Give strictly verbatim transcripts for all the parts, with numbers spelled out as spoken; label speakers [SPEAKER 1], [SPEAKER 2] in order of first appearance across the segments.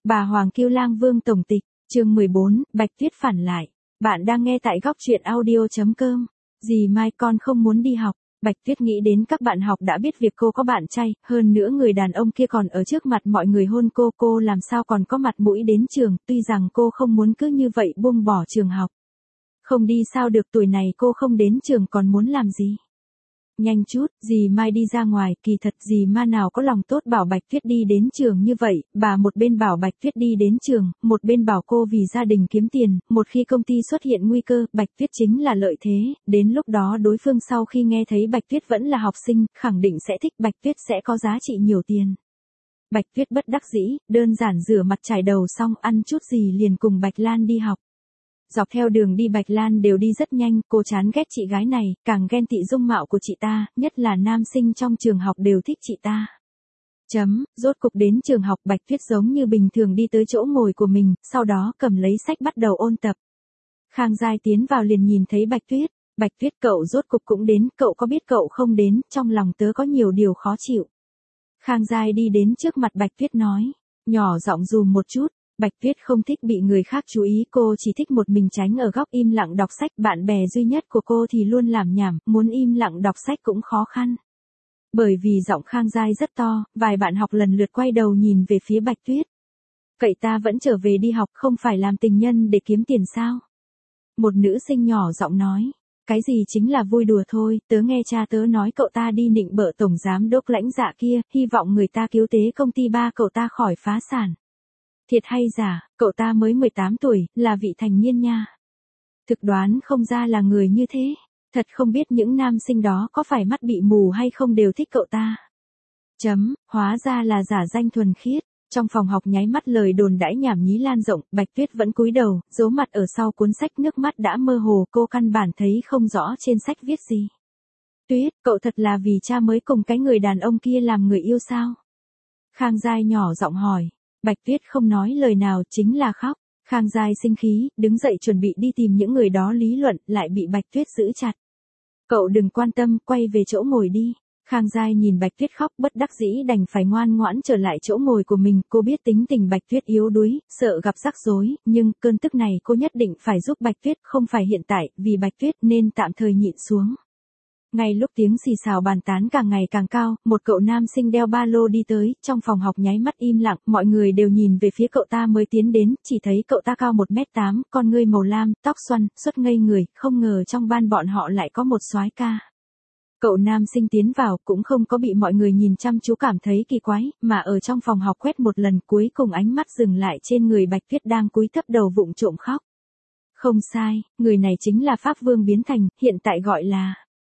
[SPEAKER 1] Bà Hoàng Kiêu Lang Vương tổng tịch, chương mười bốn, Bạch Tuyết phản lại. Bạn đang nghe tại góc truyện audio chấm com. Dì mai con không muốn đi học. Bạch Tuyết nghĩ đến các bạn học đã biết việc cô có bạn trai, hơn nữa người đàn ông kia còn ở trước mặt mọi người hôn cô, cô làm sao còn có mặt mũi đến trường, tuy rằng cô không muốn cứ như vậy buông bỏ trường học. Không đi sao được, tuổi này cô không đến trường còn muốn làm gì? Nhanh chút, dì Mai đi ra ngoài, kỳ thật dì Ma nào có lòng tốt bảo Bạch Tuyết đi đến trường như vậy, bà một bên bảo Bạch Tuyết đi đến trường, một bên bảo cô vì gia đình kiếm tiền, một khi công ty xuất hiện nguy cơ, Bạch Tuyết chính là lợi thế, đến lúc đó đối phương sau khi nghe thấy Bạch Tuyết vẫn là học sinh, khẳng định sẽ thích Bạch Tuyết sẽ có giá trị nhiều tiền. Bạch Tuyết bất đắc dĩ, đơn giản rửa mặt chải đầu xong ăn chút gì liền cùng Bạch Lan đi học. Dọc theo đường đi Bạch Lan đều đi rất nhanh, cô chán ghét chị gái này, càng ghen tị dung mạo của chị ta, nhất là nam sinh trong trường học đều thích chị ta. Chấm, rốt cục đến trường học Bạch Tuyết giống như bình thường đi tới chỗ ngồi của mình, sau đó cầm lấy sách bắt đầu ôn tập. Khang Giai tiến vào liền nhìn thấy Bạch Tuyết, Bạch Tuyết cậu rốt cục cũng đến, cậu có biết cậu không đến, trong lòng tớ có nhiều điều khó chịu. Khang Giai đi đến trước mặt Bạch Tuyết nói, nhỏ giọng dù một chút. Bạch Tuyết không thích bị người khác chú ý, cô chỉ thích một mình tránh ở góc im lặng đọc sách, bạn bè duy nhất của cô thì luôn làm nhảm, muốn im lặng đọc sách cũng khó khăn. Bởi vì giọng Khang Giai rất to, vài bạn học lần lượt quay đầu nhìn về phía Bạch Tuyết. Cậy ta vẫn trở về đi học, không phải làm tình nhân để kiếm tiền sao? Một nữ sinh nhỏ giọng nói, cái gì chính là vui đùa thôi, tớ nghe cha tớ nói cậu ta đi nịnh bợ tổng giám đốc lãnh dạ kia, hy vọng người ta cứu tế công ty ba cậu ta khỏi phá sản. Thiệt hay giả, cậu ta mới mười tám tuổi, là vị thành niên nha. Thực đoán không ra là người như thế. Thật không biết những nam sinh đó có phải mắt bị mù hay không đều thích cậu ta. Chấm, hóa ra là giả danh thuần khiết. Trong phòng học nháy mắt lời đồn đãi nhảm nhí lan rộng, Bạch Tuyết vẫn cúi đầu, giấu mặt ở sau cuốn sách, nước mắt đã mơ hồ, cô căn bản thấy không rõ trên sách viết gì. Tuyết, cậu thật là vì cha mới cùng cái người đàn ông kia làm người yêu sao? Khang Giai nhỏ giọng hỏi. Bạch Tuyết không nói lời nào, chính là khóc. Khang Giai sinh khí, đứng dậy chuẩn bị đi tìm những người đó lý luận, lại bị Bạch Tuyết giữ chặt. Cậu đừng quan tâm, quay về chỗ ngồi đi. Khang Giai nhìn Bạch Tuyết khóc bất đắc dĩ đành phải ngoan ngoãn trở lại chỗ ngồi của mình, cô biết tính tình Bạch Tuyết yếu đuối, sợ gặp rắc rối, nhưng cơn tức này cô nhất định phải giúp Bạch Tuyết, không phải hiện tại, vì Bạch Tuyết nên tạm thời nhịn xuống. Ngay lúc tiếng xì xào bàn tán càng ngày càng cao, một cậu nam sinh đeo ba lô đi tới, trong phòng học nháy mắt im lặng, mọi người đều nhìn về phía cậu ta mới tiến đến, chỉ thấy cậu ta cao một mét tám, con ngươi màu lam, tóc xoăn, xuất ngây người, không ngờ trong ban bọn họ lại có một soái ca. Cậu nam sinh tiến vào cũng không có bị mọi người nhìn chăm chú cảm thấy kỳ quái, mà ở trong phòng học quét một lần cuối cùng ánh mắt dừng lại trên người Bạch Tuyết đang cúi thấp đầu vụng trộm khóc. Không sai, người này chính là Pháp Vương biến thành, hiện tại gọi là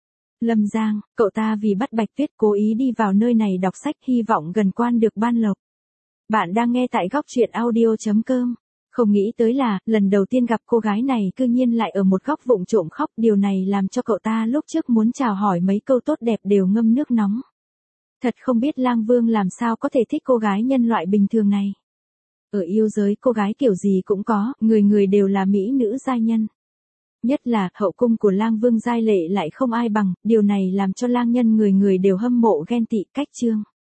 [SPEAKER 1] Lâm Giang, cậu ta vì bắt Bạch Tuyết cố ý đi vào nơi này đọc sách, hy vọng gần quan được ban lộc. Bạn đang nghe tại góc truyện audio chấm com. Không nghĩ tới là, lần đầu tiên gặp cô gái này cư nhiên lại ở một góc vụng trộm khóc, điều này làm cho cậu ta lúc trước muốn chào hỏi mấy câu tốt đẹp đều ngâm nước nóng. Thật không biết Lang Vương làm sao có thể thích cô gái nhân loại bình thường này. Ở yêu giới cô gái kiểu gì cũng có, người người đều là mỹ nữ giai nhân. Nhất là, hậu cung của Lang Vương giai lệ lại không ai bằng, điều này làm cho lang nhân người người đều hâm mộ ghen tị cách chương.